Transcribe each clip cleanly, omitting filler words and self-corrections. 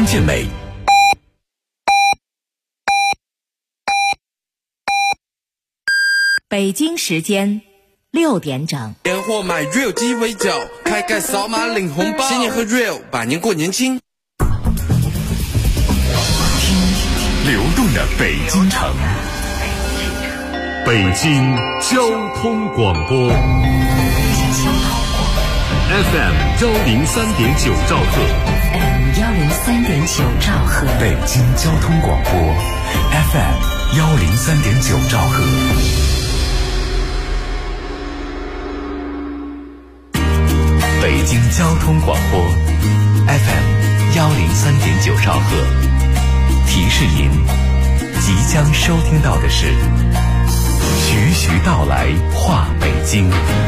康健美。 北京时间6点整， 年货买 Real 鸡尾酒，开盖扫码领红包，新年喝 Real， 百年过年轻。 听流动的北京城，北京交通广播 FM 103.9兆赫，103.9兆赫，北京交通广播 FM 103.9兆赫。北京交通广播 FM 103.9兆赫，提示您即将收听到的是徐徐道来话北京。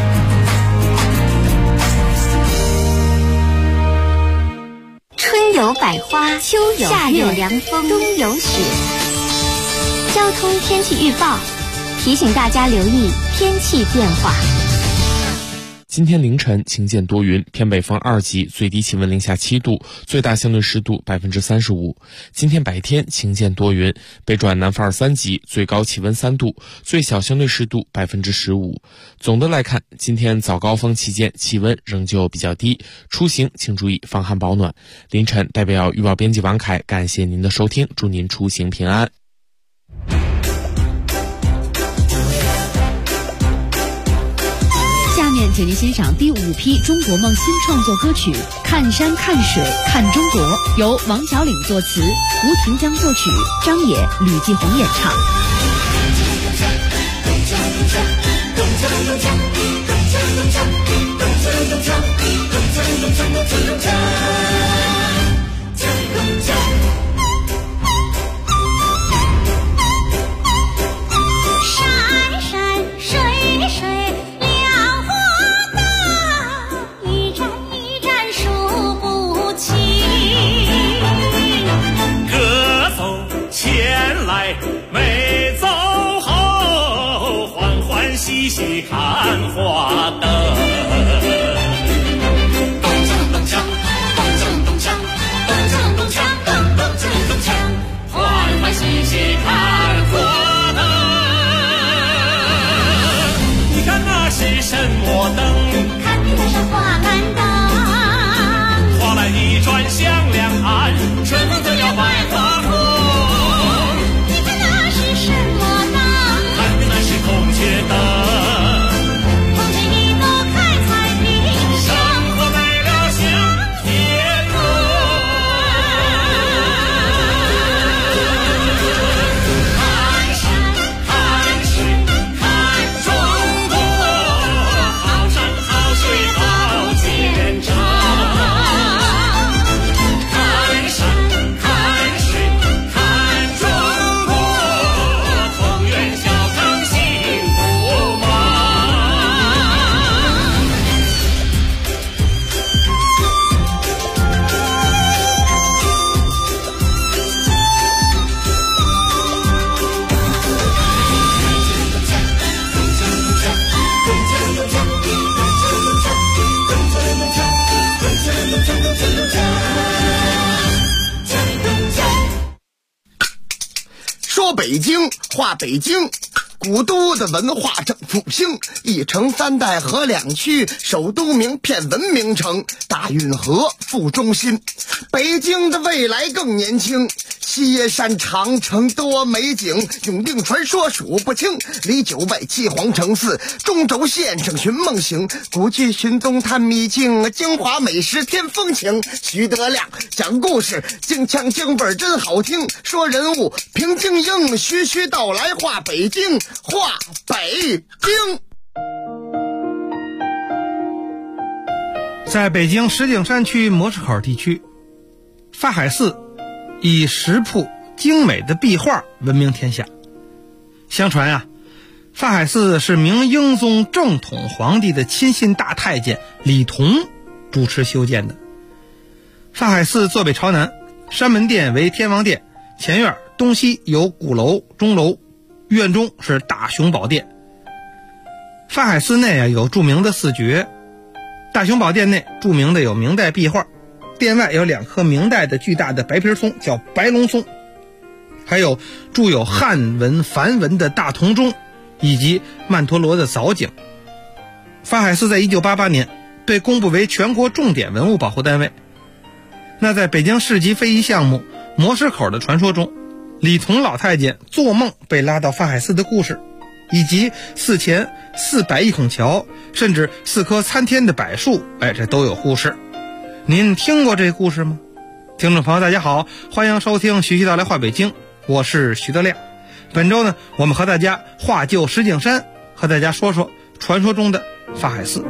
春有百花，秋有夏有凉风，冬有雪。交通天气预报提醒大家留意天气变化。 今天凌晨晴间多云，偏北风2级，最低气温零下7度，最大相对湿度35%。今天白天晴间多云，北转南风2、3级，最高气温3度，最小相对湿度15%。总的来看，今天早高峰期间气温仍旧比较低，出行请注意防寒保暖。凌晨代表预报编辑王凯感谢您的收听，祝您出行平安。 下面请您欣赏第5批中国梦新创作歌曲《看山看水看中国》，由王小岭作词，吴廷江作曲，张也、吕继红演唱。 山山水水两河大，一站一站数不清。 歌走前来没走后，欢欢喜喜看花灯。咚锵咚锵，咚锵咚锵，咚锵咚锵，咚咚锵咚锵，欢欢喜喜看花灯。你看那是什么灯？ 看那是花篮灯， 花篮一转向两岸，春风就要百花红。 你看那是什么灯？ 看的那是孔雀灯。 孔雀一朵开彩屏， 生活美了像天空。看山看水看中国，好山好水好见证。看山看水看中国，同愿小康幸福吗？ 说北京话北京，古都的文化正复兴，一城3代合2区，首都名片文明城，大运河副中心。北京的未来更年轻，西山长城多美景，永定传说数不清，离9外7皇城4，中轴线上寻梦行，古迹寻踪探秘境，京华美食添风情。徐德亮讲故事，京腔京味真好听，说人物平静应，徐徐道来话北京，话北京。 在北京石景山区模式口地区，法海寺以石铺精美的壁画闻名天下。相传啊，法海寺是明英宗正统皇帝的亲信大太监李同主持修建的。法海寺坐北朝南，山门殿为天王殿，前院东西有鼓楼、钟楼，院中是大雄宝殿。法海寺内有著名的4绝，大雄宝殿内著名的有明代壁画， 殿外有2棵明代的巨大的白皮松，叫白龙松，还有铸有汉文梵文的大铜钟，以及曼陀罗的藻井。法海寺在1988年被公布为全国重点文物保护单位。那在北京市级非遗项目磨石口的传说中，李彤老太监做梦被拉到法海寺的故事，以及寺前400亿孔桥，甚至4棵参天的柏树，这都有故事。您听过这故事吗？听众朋友大家好，欢迎收听徐徐道来话北京，我是徐德亮。本周呢，我们和大家话旧石景山，和大家说说传说中的法海寺。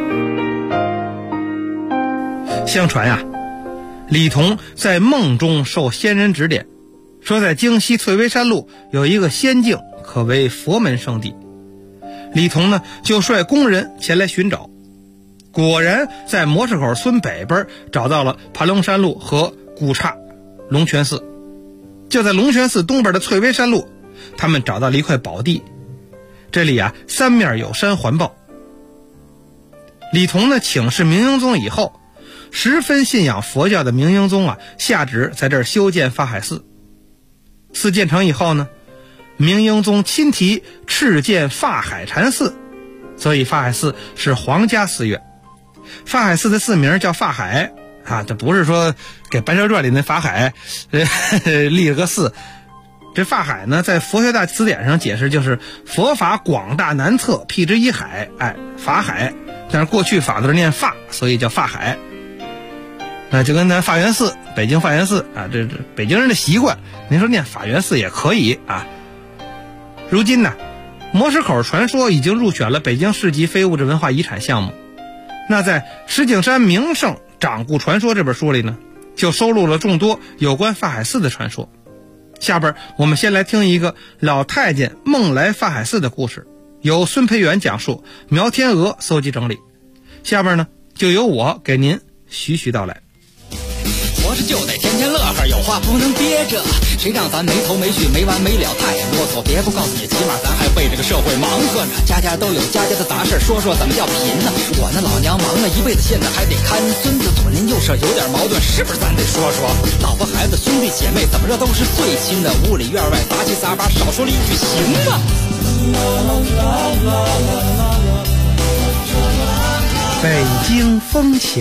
相传呀，李彤在梦中受仙人指点，说在京西翠微山路有一个仙境，可为佛门圣地。李彤呢就率工人前来寻找，果然在磨石口村北边找到了盘龙山路和古刹龙泉寺。就在龙泉寺东边的翠微山路，他们找到了一块宝地，这里三面有山环抱。李彤呢请示明英宗以后，十分信仰佛教的明英宗下旨在这儿修建法海寺。寺建成以后呢，明英宗亲提敕建法海禅寺，所以法海寺是皇家寺院。法海寺的寺名叫法海这不是说给《白蛇传》里那法海立了个寺。这法海呢，在佛学大词典上解释就是佛法广大难测，辟之一海，法海。但是过去法字念法，所以叫法海。那就跟咱法源寺，北京法源寺这北京人的习惯，您说念法源寺也可以如今呢，磨石口传说已经入选了北京市级非物质文化遗产项目。那在《石景山名胜掌故传说》这本书里呢，就收录了众多有关法海寺的传说。下边我们先来听一个老太监梦来法海寺的故事，由孙培元讲述，苗天娥搜集整理。下边呢，就由我给您徐徐道来。 活着就得天天乐呵，有话不能憋着，谁让咱没头没绪没完没了，太啰嗦。别不告诉你，起码咱还为这个社会忙活着。家家都有家家的杂事，说说怎么叫贫呢？我那老娘忙了一辈子，现在还得看孙子，左邻右舍有点矛盾，是不是咱得说说？老婆孩子兄弟姐妹怎么着都是最亲的，屋里院外杂七杂八，少说了一句行吗？ 北京风情。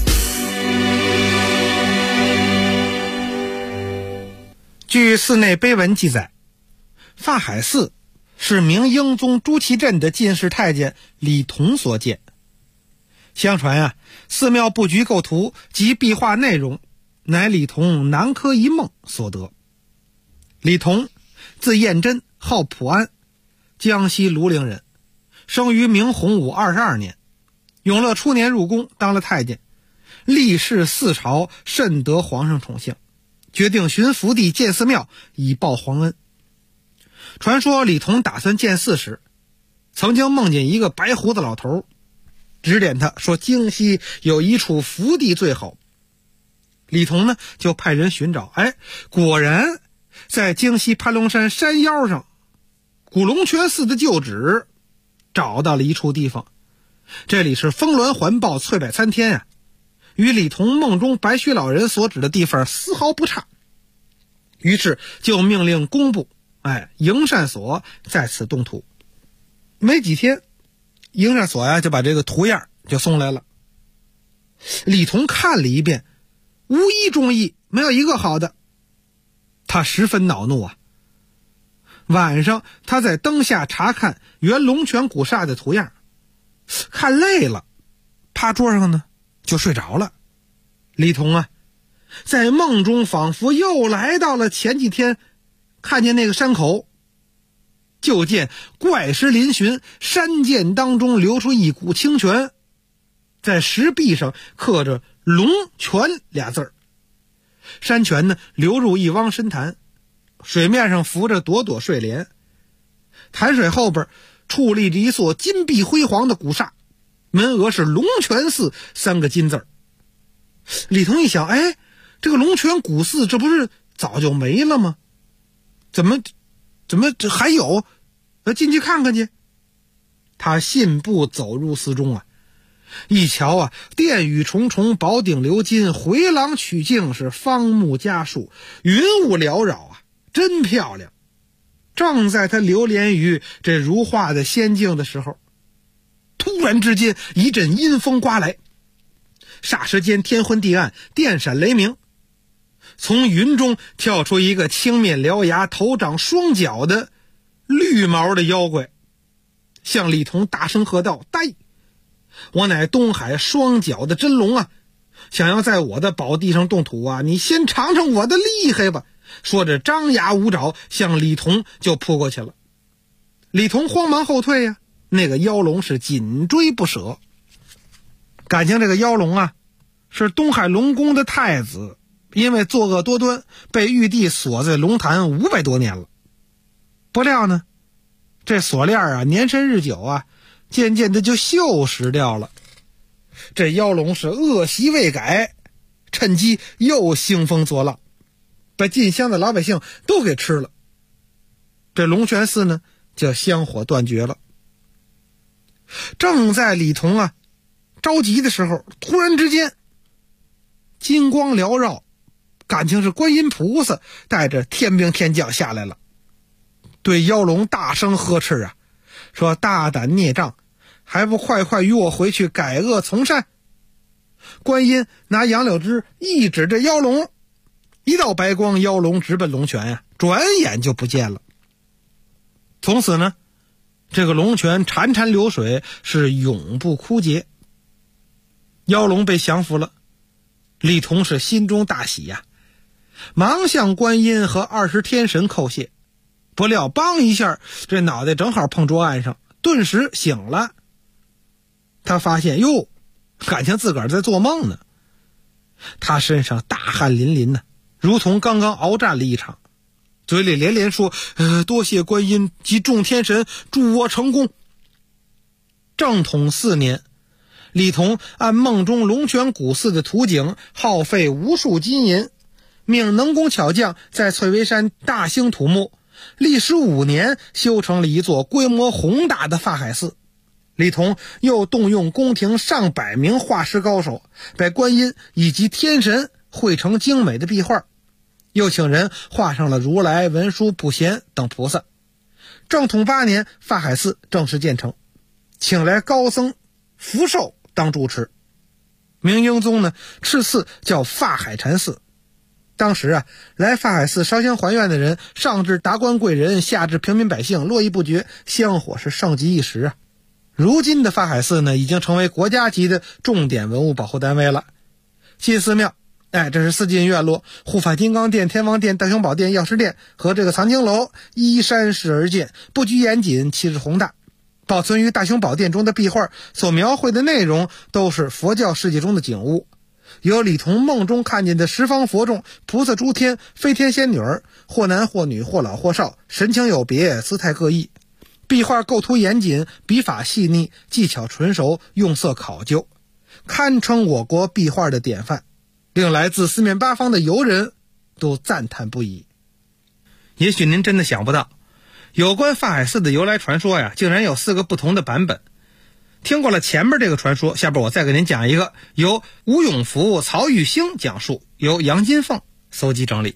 据寺内碑文记载，法海寺是明英宗朱祁镇的进士太监李彤所建。相传寺庙布局构图及壁画内容乃李彤南柯一梦所得。李彤字彦真，号普安，江西庐陵人，生于明洪武22年，永乐初年入宫当了太监，历仕4朝，甚得皇上宠幸，决定寻福地建寺庙以报皇恩。传说李彤打算建寺时，曾经梦见一个白胡子老头，指点他说京西有一处福地最好。李彤呢就派人寻找，果然在京西盘龙山山腰上古龙泉寺的旧址找到了一处地方，这里是峰峦环抱，翠柏参天与李彤梦中白须老人所指的地方丝毫不差。于是就命令工部营缮所在此动土。没几天，营缮所就把这个图样就送来了。李彤看了一遍，无一中意，没有一个好的。他十分恼怒晚上他在灯下查看原龙泉古刹的图样，看累了，趴桌上呢就睡着了。李彤在梦中仿佛又来到了前几天看见那个山口，就见怪石嶙峋，山涧当中流出一股清泉，在石壁上刻着龙泉俩字儿。山泉呢流入一汪深潭，水面上浮着朵朵睡莲，潭水后边矗立着一座金碧辉煌的古刹，门额是龙泉寺3个金字儿。李彤一想，这个龙泉古寺这不是早就没了吗？怎么这还有？进去看看去。他信步走入寺中一瞧啊，殿宇重重，宝顶鎏金，回廊曲径，是芳木佳树，云雾缭绕啊，真漂亮。正在他流连于这如画的仙境的时候，突然之间一阵阴风刮来，霎时间天昏地暗，电闪雷鸣，从云中跳出一个青面獠牙、头长双角的绿毛的妖怪，向李童大声喝道：“呆！我乃东海双角的真龙啊！想要在我的宝地上动土啊，你先尝尝我的厉害吧！”说着张牙舞爪，向李童就扑过去了。李童慌忙后退呀，那个妖龙是紧追不舍。感情这个妖龙啊，是东海龙宫的太子，因为作恶多端，被玉帝锁在龙潭500多年了。不料呢，这锁链啊，年深日久啊，渐渐的就锈蚀掉了。这妖龙是恶习未改，趁机又兴风作浪，把进香的老百姓都给吃了。这龙泉寺呢，就香火断绝了。正在李童啊着急的时候，突然之间金光缭绕，感情是观音菩萨带着天兵天将下来了，对妖龙大声呵斥啊，说：“大胆孽障，还不快快与我回去改恶从善！”观音拿杨柳枝一指着妖龙，一道白光，妖龙直奔龙泉呀，转眼就不见了。从此呢，这个龙泉潺潺流水，是永不枯竭。妖龙被降服了，李童是心中大喜呀，忙向观音和20天神叩谢。不料梆一下，这脑袋正好碰桌案上，顿时醒了。他发现哟，感情自个儿在做梦呢。他身上大汗淋淋呢，如同刚刚鏖战了一场，嘴里连连说：“多谢观音及众天神，祝我成功。”正统4年，李童按梦中龙泉古寺的图景，耗费无数金银，命能工巧匠在翠微山大兴土木，历时5年，修成了一座规模宏大的法海寺。李童又动用宫廷上百名画师高手，把观音以及天神绘成精美的壁画，又请人画上了如来、文殊、普贤等菩萨。正统8年，法海寺正式建成，请来高僧福寿当住持。明英宗呢，敕寺叫法海禅寺。当时啊，来法海寺烧香还愿的人，上至达官贵人，下至平民百姓，络绎不绝，香火是盛极一时啊。如今的法海寺呢，已经成为国家级的重点文物保护单位了。进寺庙，这是4进院落，护法金刚殿、天王殿、大雄宝殿、药师殿和这个藏经楼依山势而建，布局严谨，气势宏大。保存于大雄宝殿中的壁画所描绘的内容，都是佛教世界中的景物，有李童梦中看见的十方佛众、菩萨、诸天、飞天仙女儿，或男或女，或老或少，神情有别，姿态各异。壁画构图严谨，笔法细腻，技巧纯熟，用色考究，堪称我国壁画的典范，令来自四面八方的游人都赞叹不已。也许您真的想不到，有关法海寺的由来传说呀，竟然有4个不同的版本。听过了前面这个传说，下边我再给您讲一个，由吴永福、曹玉兴讲述，由杨金凤搜集整理。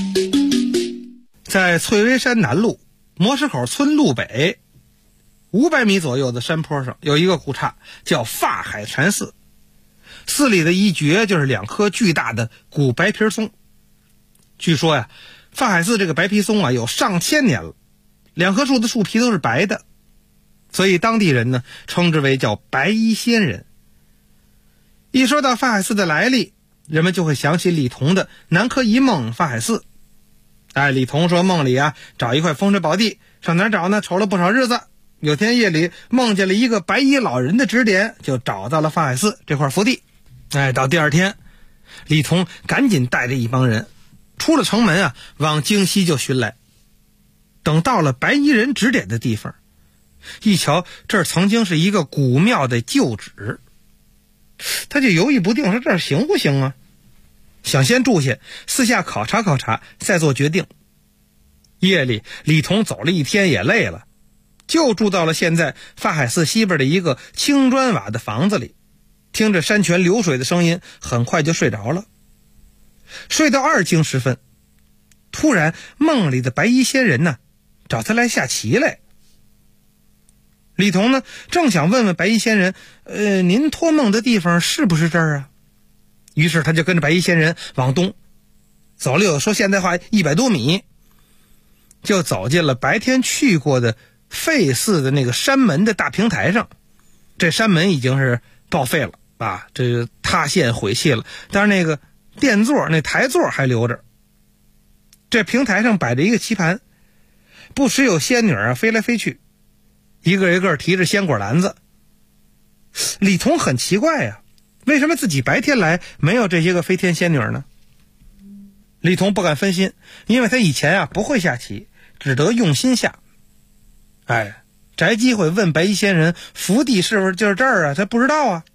在翠微山南麓磨石口村路北500米左右的山坡上，有一个古刹叫法海禅寺。寺里的一绝就是2棵巨大的古白皮松。据说呀，法海寺这个白皮松啊，有上千年了，2棵树的树皮都是白的，所以当地人呢称之为叫白衣仙人。一说到法海寺的来历，人们就会想起李童的南柯一梦法海寺。李童说梦里啊，找一块风水宝地，上哪儿找呢？瞅了不少日子，有天夜里梦见了一个白衣老人的指点，就找到了法海寺这块福地。到第2天，李童赶紧带着一帮人出了城门啊，往京西就寻来。等到了白衣人指点的地方，一瞧这儿曾经是一个古庙的旧址，他就犹豫不定，说这儿行不行啊？想先住下，私下考察考察，再做决定。夜里李童走了1天也累了，就住到了现在法海寺西边的一个青砖瓦的房子里。 听着山泉流水的声音，很快就睡着了。睡到2更时分，突然梦里的白衣仙人呢找他来下棋来。李童呢正想问问白衣仙人，您托梦的地方是不是这儿啊？于是他就跟着白衣仙人往东走了有说现代话100多米，就走进了白天去过的废寺的那个山门的大平台上。这山门已经是报废了啊，这个塌陷毁弃了，但是那个垫座那台座还留着。这平台上摆着一个棋盘，不时有仙女啊飞来飞去，一个一个提着鲜果篮子。李童很奇怪呀，为什么自己白天来没有这些个飞天仙女呢？李童不敢分心，因为他以前啊不会下棋，只得用心下。摘机会问白衣仙人福地是不是就是这儿啊？他不知道啊。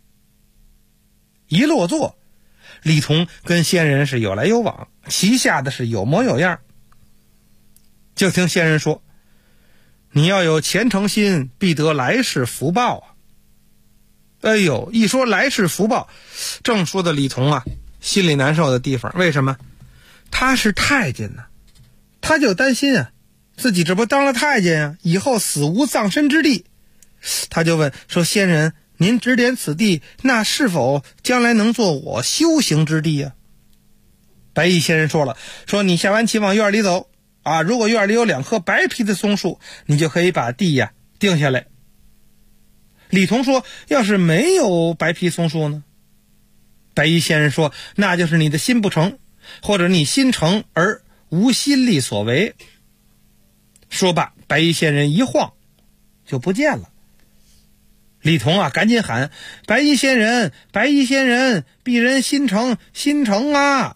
一落座，李童跟仙人是有来有往，棋下的是有模有样。就听仙人说，你要有虔诚心，必得来世福报啊。哎呦，一说来世福报，正说的李童啊心里难受的地方。为什么？他是太监呢，他就担心啊自己这不当了太监啊，以后死无葬身之地。他就问说，仙人您指点此地，那是否将来能做我修行之地啊？白衣仙人说了，说你下完棋往院里走啊，如果院里有2棵白皮的松树，你就可以把地呀定下来。李童说，要是没有白皮松树呢？白衣仙人说，那就是你的心不成，或者你心成而无心力所为。说罢，白衣仙人一晃就不见了。李童啊赶紧喊，白衣仙人，白衣仙人，鄙人心诚，心诚啊。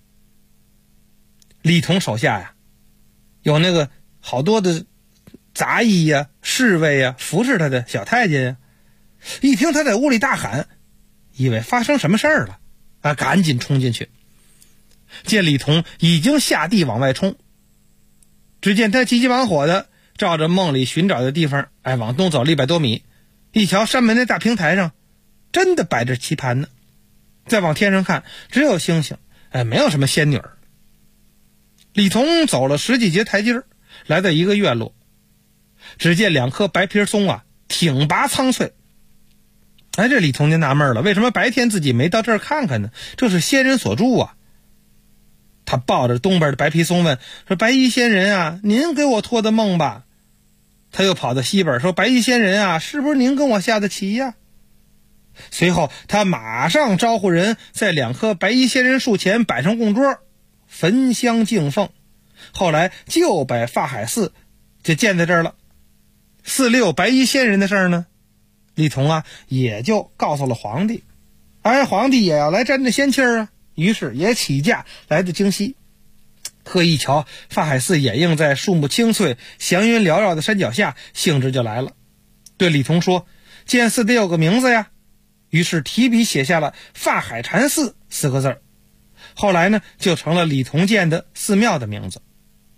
李童手下呀有那个好多的杂役呀、侍卫呀、服侍他的小太监呀，一听他在屋里大喊，以为发生什么事儿了啊，赶紧冲进去。见李童已经下地往外冲，只见他急急忙火的照着梦里寻找的地方往东走了100多米，一瞧山门那大平台上真的摆着棋盘呢。再往天上看，只有星星，没有什么仙女儿。李童走了10几节台阶，来到一个院落，只见2棵白皮松啊挺拔苍翠。这李童就纳闷了，为什么白天自己没到这儿看看呢？这是仙人所住啊。他抱着东边的白皮松问说，白衣仙人啊，您给我托的梦吧？他又跑到西边说，白衣仙人啊，是不是您跟我下的棋呀？随后他马上招呼人在2棵白衣仙人树前摆上供桌，焚香敬奉。后来就把法海寺就建在这儿了。4、6白衣仙人的事儿呢，李童啊也就告诉了皇帝。皇帝也要来沾着仙气儿啊，于是也起驾来到京西。特意瞧法海寺掩映在树木青翠、祥云缭绕的山脚下，兴致就来了，对李童说，建寺得有个名字呀。于是提笔写下了法海禅寺4个字，后来呢就成了李童建的寺庙的名字。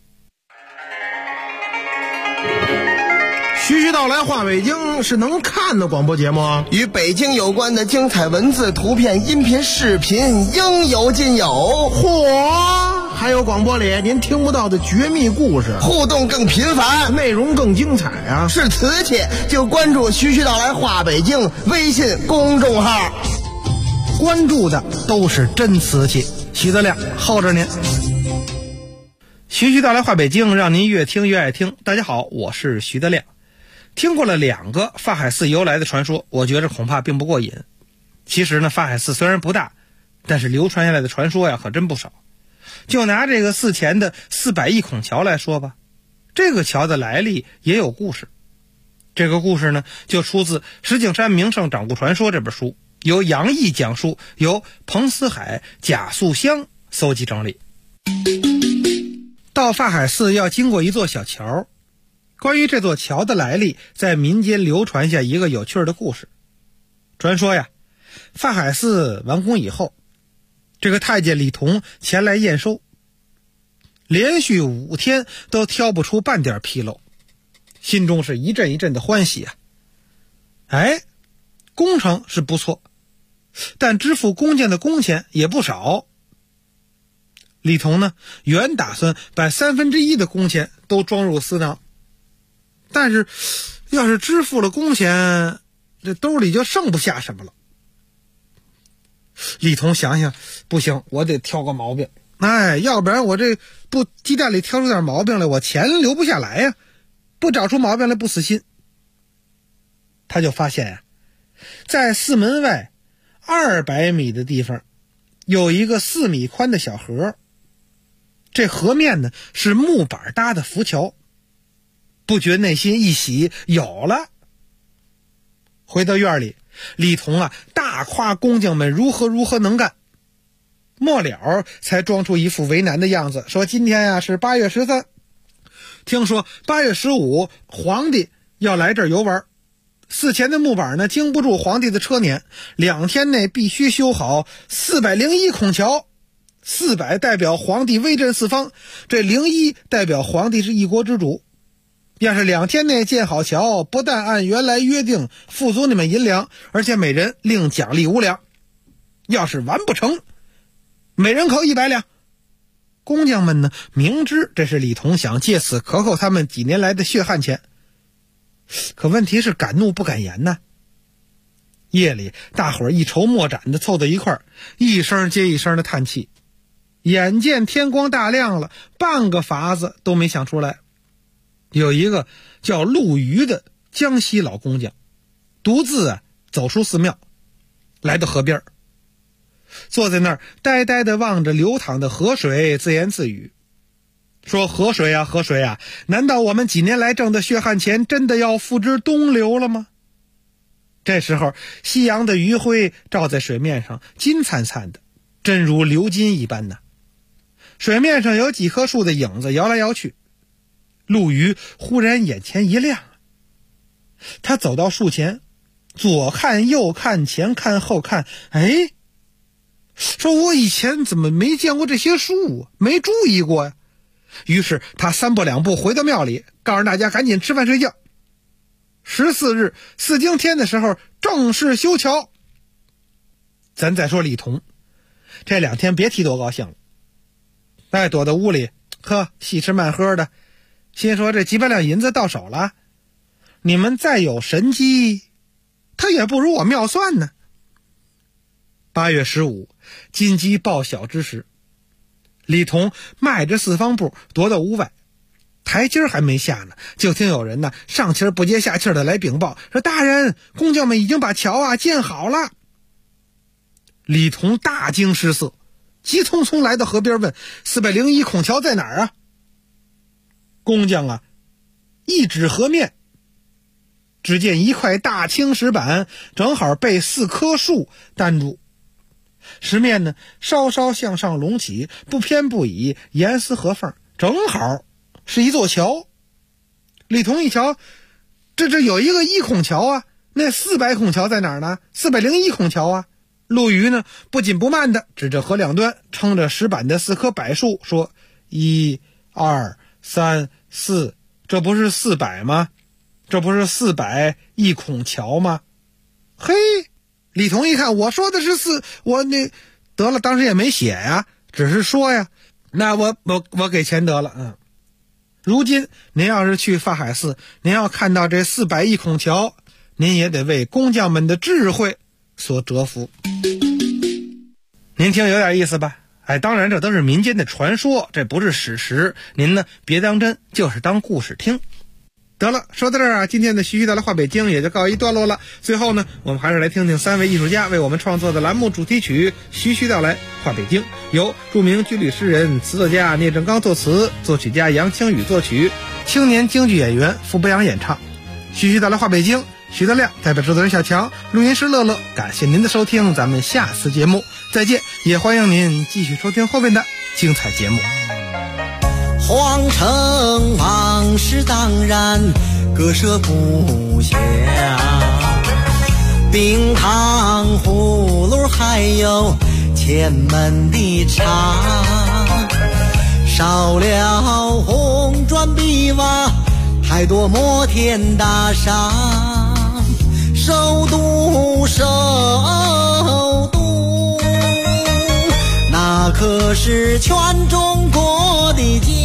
徐徐道来话北京是能看的广播节目啊， 与北京有关的精彩文字、图片、音频、视频应有尽有。 嚯，还有广播里您听不到的绝密故事， 互动更频繁， 内容更精彩啊！ 是瓷器就关注徐徐道来话北京微信公众号， 关注的都是真瓷器。徐德亮候着您。徐徐道来话北京，让您越听越爱听。大家好，我是徐德亮。听过了2个法海寺由来的传说，我觉着恐怕并不过瘾。其实呢，法海寺虽然不大，但是流传下来的传说呀可真不少。就拿这个寺前的400亿孔桥来说吧，这个桥的来历也有故事。这个故事呢就出自《石景山名胜掌故传说》这本书，由杨毅讲述，由彭思海、贾素香搜集整理。到法海寺要经过一座小桥，关于这座桥的来历，在民间流传下一个有趣的故事。传说呀，法海寺完工以后，这个太监李童前来验收，连续5天都挑不出半点纰漏，心中是一阵一阵的欢喜啊。工程是不错， 但支付工匠的工钱也不少。李同呢，原打算把1/3的工钱都装入私囊，但是要是支付了工钱，这兜里就剩不下什么了。李同想想，不行，我得挑个毛病，要不然我这不鸡蛋里挑出点毛病来，我钱留不下来呀，不找出毛病来不死心。他就发现在寺门外200米的地方有一个4米宽的小河，这河面呢是木板搭的浮桥，不觉内心一喜，有了。回到院里，李同大夸工匠们如何能干，末了才装出一副为难的样子，说今天是8月13，听说8月15皇帝要来这儿游玩，寺前的木板呢经不住皇帝的车辇，2天内必须修好401孔桥。400代表皇帝威震四方，这01代表皇帝是一国之主。要是2天内建好桥，不但按原来约定付足你们银两，而且每人另奖励5两。要是完不成，每人扣100两。工匠们呢，明知这是李同想借此克扣他们几年来的血汗钱，可问题是敢怒不敢言呢。夜里，大伙儿一筹莫展的凑到一块儿，一声接一声的叹气。眼见天光大亮了，半个法子都没想出来。有一个叫陆虞的江西老工匠，独自走出寺庙，来到河边，坐在那儿呆呆地望着流淌的河水，自言自语，说河水啊河水啊，难道我们几年来挣的血汗钱真的要付之东流了吗？这时候夕阳的余晖照在水面上，金灿灿的，真如流金一般呢。水面上有几棵树的影子摇来摇去，陆虞忽然眼前一亮，他走到树前，左看右看，前看后看，说我以前怎么没见过这些树，没注意过呀。于是他3步2步回到庙里，告诉大家赶紧吃饭睡觉。14日4更天的时候正式修桥。咱再说李同，这2天别提多高兴了，躲到屋里细吃慢喝的，心说这几百两银子到手了，你们再有神机，他也不如我妙算呢。8月15金鸡报晓之时，李同迈着4方步踱到屋外，台阶还没下呢，就听有人上气不接下气的来禀报，说大人，工匠们已经把桥建好了。李同大惊失色，急匆匆来到河边问401孔桥在哪儿啊？工匠一指河面，只见一块大青石板正好被4棵树担住，石面呢稍稍向上隆起，不偏不倚，严丝合缝，正好是一座桥。李同一瞧，这有一个1孔桥那400孔桥在哪儿呢？401孔桥陆虞呢不紧不慢的指着河两端撑着石板的4棵柏树，说1、2、3、4，这不是400吗？这不是401孔桥吗？李同一看，我说的是4，我得了，当时也没写呀，只是说呀，那我给钱得了。如今您要是去法海寺，您要看到这401孔桥，您也得为工匠们的智慧所折服。您听有点意思吧？当然这都是民间的传说，这不是史实，您呢别当真，就是当故事听。得了，说到这儿今天的徐徐道来话北京也就告一段落了。最后呢，我们还是来听听3位艺术家为我们创作的栏目主题曲《徐徐道来话北京》，由著名军旅诗人、词作家聂正刚作词，作曲家杨清宇作曲，青年京剧演员傅博阳演唱。徐徐道来话北京，徐德亮代表制作人小强，录音师乐乐，感谢您的收听，咱们下次节目再见，也欢迎您继续收听后面的精彩节目。 皇城往事当然割舍不下，冰糖葫芦还有前门的茶，少了红砖碧瓦，太多摩天大厦，首都可是全中国的家。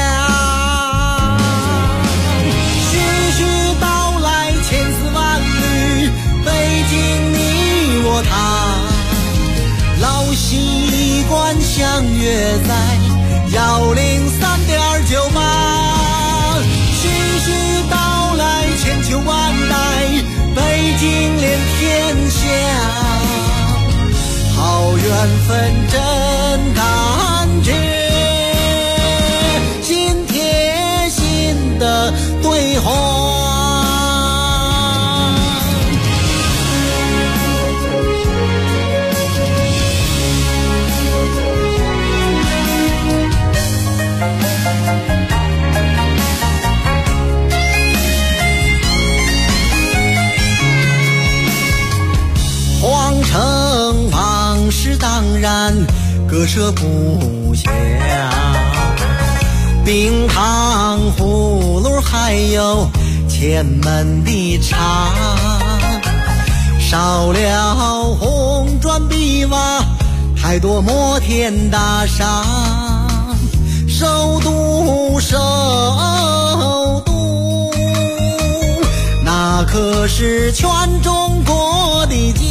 徐徐道来千丝万缕，北京你我他，老习惯相约在103.98。徐徐道来千秋万代，北京连天下，好缘分真感觉，心贴心的对话。皇城往事当然割舍不下，冰糖葫芦还有前门的茶，少了红砖碧瓦，太多摩天大厦。首都首都，那可是全中国的家。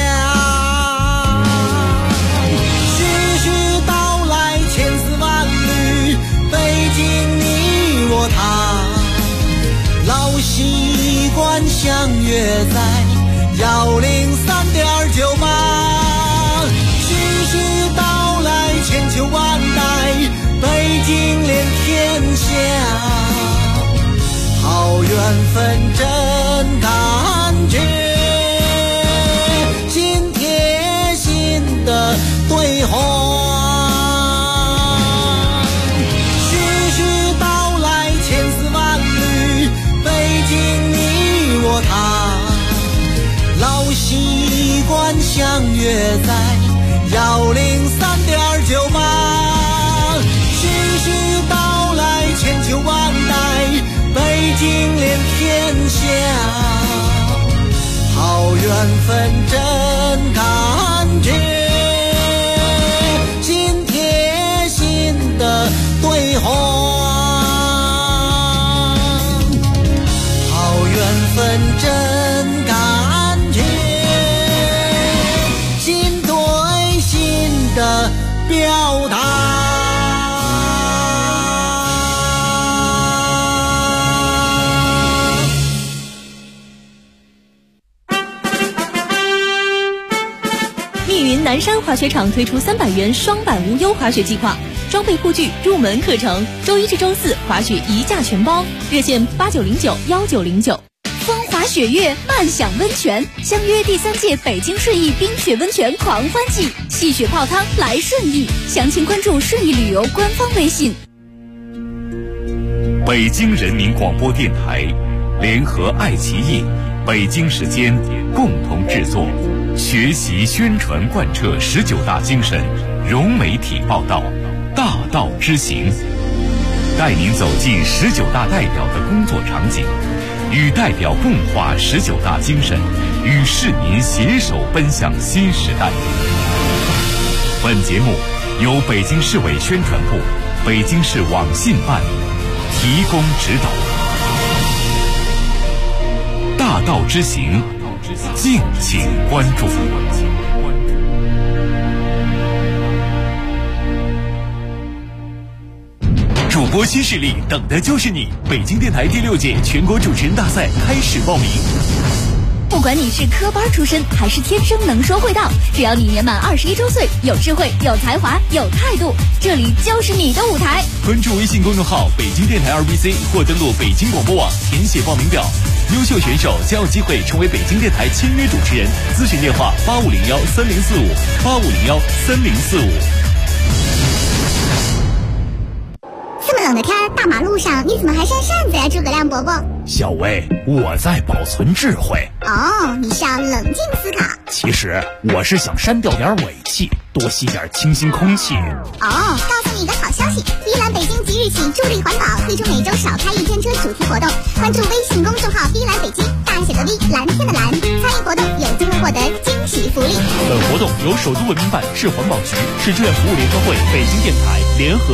徐徐道来千丝万缕，北京你我他，老习惯相约在103.98。徐徐道来千秋万代，北京连天下，好缘分真感觉，心贴心的对话。徐徐道来千丝万缕，北京你我他，老习惯相约在103.98。徐徐道来千秋万代，北京连天下，好缘分真感觉，心贴心的对话。好缘分真感觉，心对心的表达。 南山滑雪场推出300元双板无忧滑雪计划，装备护具、入门课程，周一至周四滑雪一价全包，热线89091909。风华雪月，漫享温泉，相约第3届北京顺义冰雪温泉狂欢季，戏雪泡汤来顺义，详情关注顺义旅游官方微信。 北京人民广播电台联合爱奇艺、北京时间共同制作，学习宣传贯彻19大精神，融媒体报道，大道之行，带您走进19大代表的工作场景，与代表共话19大精神，与市民携手奔向新时代。本节目由北京市委宣传部、北京市网信办提供指导。大道之行，敬请关注。主播新势力等的就是你！北京电台第6届全国主持人大赛开始报名。 不管你是科班出身还是天生能说会道，只要你年满21周岁，有智慧、有才华、有态度，这里就是你的舞台。 关注微信公众号北京电台2BC 或登录北京广播网填写报名表，优秀选手将有机会成为北京电台签约主持人。咨询电话8501-3045，8501-3045。 这么冷的天，大马路上你怎么还扇扇子呀，诸葛亮伯伯？ 小薇，我在保存智慧。 哦，你是要冷静思考。 其实我是想删掉点尾气，多吸点清新空气。 哦，告诉你一个好消息，碧蓝北京即日起助力环保，推出每周少开1天车主题活动。关注微信公众号碧蓝北京，大写的 V， 蓝天的蓝，参与活动有机会获得惊喜福利。 本活动动由首都文明办、市环保局、市志愿服务联合会、北京电台联合